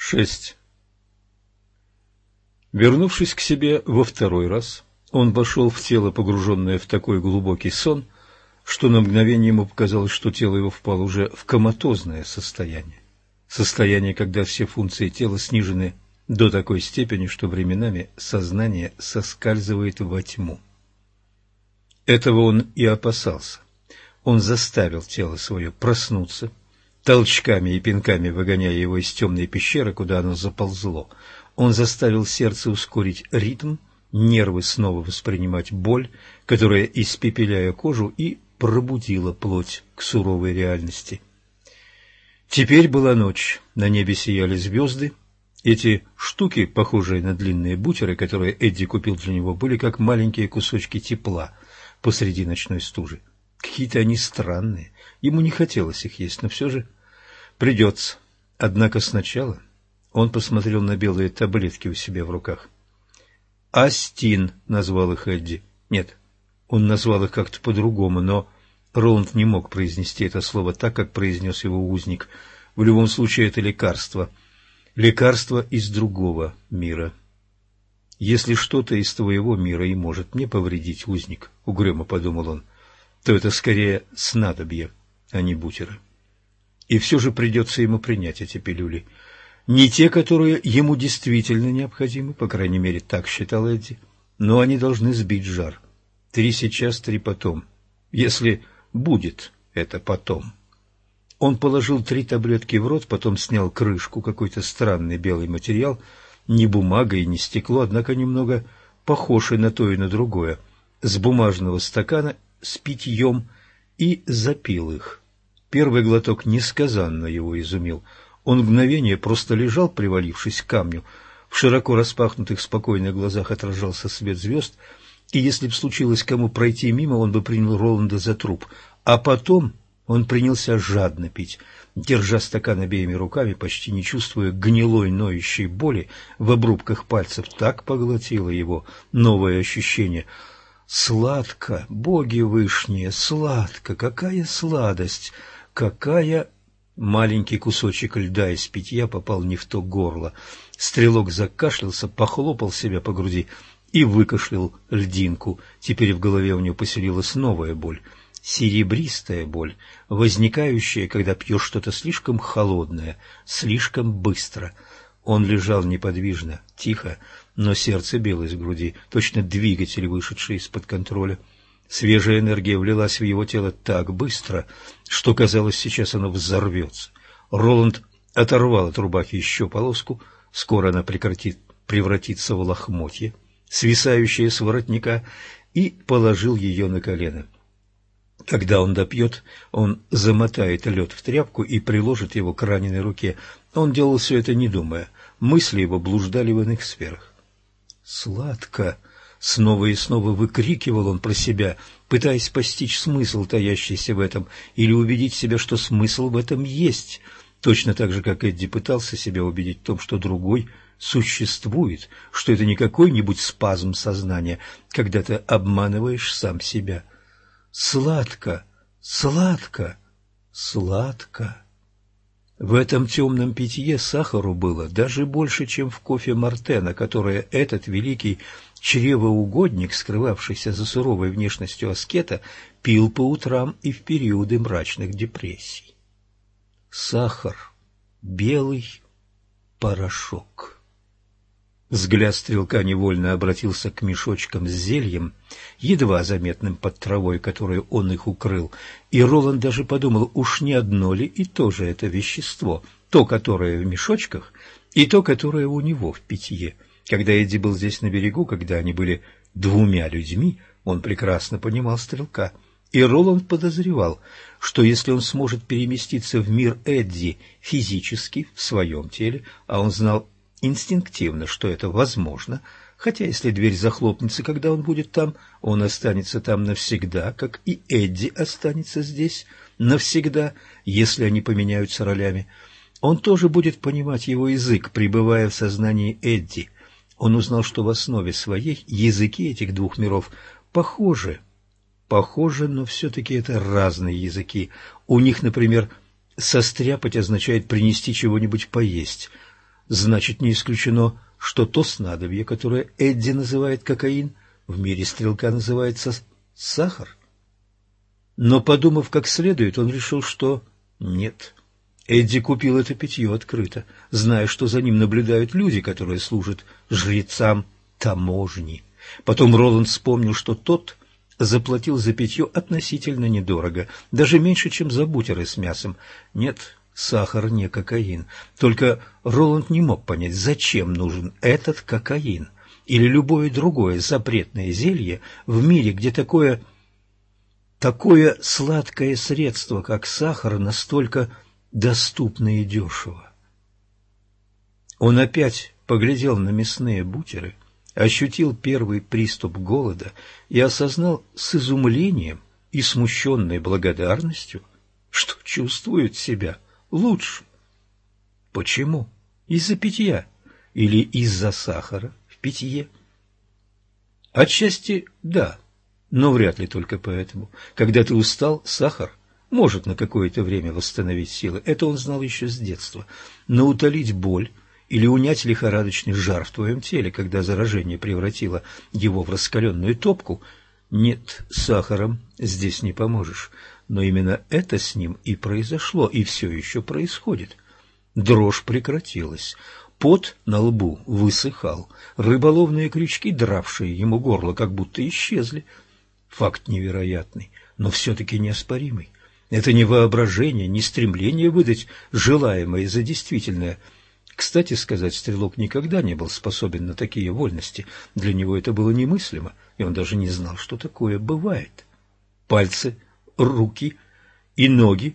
6. Вернувшись к себе во второй раз, он вошел в тело, погруженное в такой глубокий сон, что на мгновение ему показалось, что тело его впало уже в коматозное состояние. Состояние, когда все функции тела снижены до такой степени, что временами сознание соскальзывает во тьму. Этого он и опасался. Он заставил тело свое проснуться, толчками и пинками выгоняя его из темной пещеры, куда оно заползло. Он заставил сердце ускорить ритм, нервы снова воспринимать боль, которая, испепеляя кожу, и пробудила плоть к суровой реальности. Теперь была ночь, на небе сияли звезды. Эти штуки, похожие на длинные бутеры, которые Эдди купил для него, были как маленькие кусочки тепла посреди ночной стужи. Какие-то они странные, ему не хотелось их есть, но все же придется. Однако сначала он посмотрел на белые таблетки у себя в руках. «Астин» назвал их Эдди. Нет, он назвал их как-то по-другому, но Роланд не мог произнести это слово так, как произнес его узник. В любом случае, это лекарство. Лекарство из другого мира. «Если что-то из твоего мира и может мне повредить, узник», — угрюмо подумал он, — то это скорее снадобье, а не бутеры. И все же придется ему принять эти пилюли. Не те, которые ему действительно необходимы, по крайней мере, так считал Эдди, но они должны сбить жар. 3 сейчас, 3 потом. Если будет это потом. Он положил 3 таблетки в рот, потом снял крышку, какой-то странный белый материал, не бумага и не стекло, однако немного похожий на то и на другое, с бумажного стакана с питьем, и запил их. Первый глоток несказанно его изумил. Он мгновение просто лежал, привалившись к камню. В широко распахнутых спокойных глазах отражался свет звезд, и если б случилось кому пройти мимо, он бы принял Роланда за труп. А потом он принялся жадно пить, держа стакан обеими руками, почти не чувствуя гнилой ноющей боли в обрубках пальцев. Так поглотило его новое ощущение. Сладко, боги вышние, сладко, какая сладость, какая... Маленький кусочек льда из питья попал не в то горло. Стрелок закашлялся, похлопал себя по груди и выкашлял льдинку. Теперь в голове у него поселилась новая боль. Серебристая боль, возникающая, когда пьешь что-то слишком холодное, слишком быстро. Он лежал неподвижно, тихо, но сердце билось в груди, точно двигатель, вышедший из-под контроля. Свежая энергия влилась в его тело так быстро, что, казалось, сейчас оно взорвется. Роланд оторвал от рубахи еще полоску, скоро она превратится в лохмотье, свисающее с воротника, и положил ее на колено. Когда он допьет, он замотает лед в тряпку и приложит его к раненой руке. Он делал все это не думая, мысли его блуждали в иных сферах. «Сладко!» Снова и снова выкрикивал он про себя, пытаясь постичь смысл, таящийся в этом, или убедить себя, что смысл в этом есть, точно так же, как Эдди пытался себя убедить в том, что другой существует, что это не какой-нибудь спазм сознания, когда ты обманываешь сам себя. Сладко, сладко, сладко. В этом темном питье сахару было даже больше, чем в кофе Мартена, которое этот великий чревоугодник, скрывавшийся за суровой внешностью аскета, пил по утрам и в периоды мрачных депрессий. Сахар, белый порошок. Взгляд стрелка невольно обратился к мешочкам с зельем, едва заметным под травой, которой он их укрыл, и Роланд даже подумал, уж не одно ли и то же это вещество, то, которое в мешочках, и то, которое у него в питье. Когда Эдди был здесь на берегу, когда они были 2 людьми, он прекрасно понимал стрелка, и Роланд подозревал, что если он сможет переместиться в мир Эдди физически, в своем теле, а он знал инстинктивно, что это возможно, хотя если дверь захлопнется, когда он будет там, он останется там навсегда, как и Эдди останется здесь навсегда, если они поменяются ролями. Он тоже будет понимать его язык, пребывая в сознании Эдди. Он узнал, что в основе своей языки этих 2 миров похожи, но все-таки это разные языки. У них, например, состряпать означает принести чего-нибудь поесть. значит, не исключено, что то снадобье, которое Эдди называет кокаин, в мире стрелка называется сахар. Но, подумав как следует, он решил, что нет. Эдди купил это питье открыто, зная, что за ним наблюдают люди, которые служат жрецам таможни. Потом Роланд вспомнил, что тот заплатил за питье относительно недорого, даже меньше, чем за бутеры с мясом. Нет, сахар не кокаин. Только Роланд не мог понять, зачем нужен этот кокаин или любое другое запретное зелье в мире, где такое сладкое средство, как сахар, настолько доступно и дешево. Он опять поглядел на мясные бутеры, ощутил первый приступ голода и осознал с изумлением и смущенной благодарностью, что чувствует себя лучше. Почему? Из-за питья или из-за сахара в питье? Отчасти да, но вряд ли только поэтому. Когда ты устал, сахар может на какое-то время восстановить силы. Это он знал еще с детства. Но утолить боль или унять лихорадочный жар в твоем теле, когда заражение превратило его в раскаленную топку, нет, сахаром здесь не поможешь. Но именно это с ним и произошло, и все еще происходит. Дрожь прекратилась, пот на лбу высыхал, рыболовные крючки, дравшие ему горло, как будто исчезли. Факт невероятный, но все-таки неоспоримый. Это не воображение, не стремление выдать желаемое за действительное. Кстати сказать, стрелок никогда не был способен на такие вольности. Для него это было немыслимо, и он даже не знал, что такое бывает. Пальцы, руки и ноги,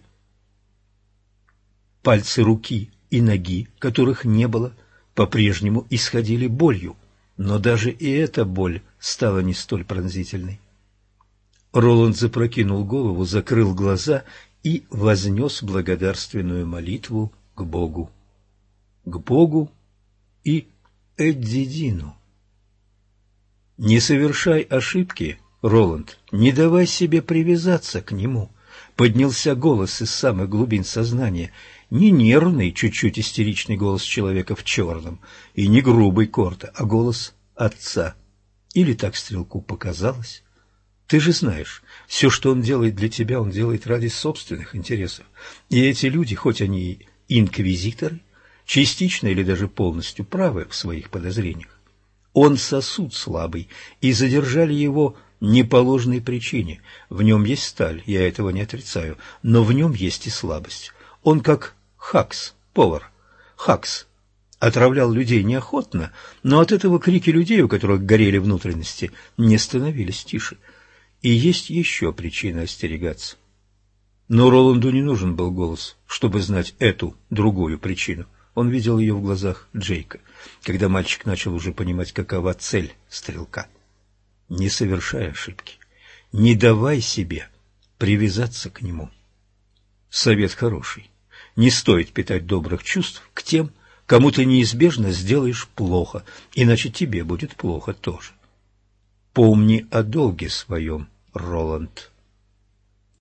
которых не было, по-прежнему исходили болью, но даже и эта боль стала не столь пронзительной. Роланд запрокинул голову, закрыл глаза и вознес благодарственную молитву к Богу. К Богу и Эдди Дину. Не совершай ошибки, Роланд, не давай себе привязаться к нему. Поднялся голос из самых глубин сознания, не нервный, чуть-чуть истеричный голос человека в черном, и не грубый Корта, а голос отца. Или так стрелку показалось. Ты же знаешь, все, что он делает для тебя, он делает ради собственных интересов. И эти люди, хоть они и инквизиторы, частично или даже полностью правы в своих подозрениях. Он сосуд слабый, и задержали его не по ложной причине. В нем есть сталь, я этого не отрицаю, но в нем есть и слабость. Он как Хакс, повар. Хакс отравлял людей неохотно, но от этого крики людей, у которых горели внутренности, не становились тише. И есть еще причина остерегаться. Но Роланду не нужен был голос, чтобы знать эту другую причину. Он видел ее в глазах Джейка, когда мальчик начал уже понимать, какова цель стрелка. Не совершай ошибки, не давай себе привязаться к нему. Совет хороший. Не стоит питать добрых чувств к тем, кому ты неизбежно сделаешь плохо, иначе тебе будет плохо тоже. Помни о долге своем, Роланд.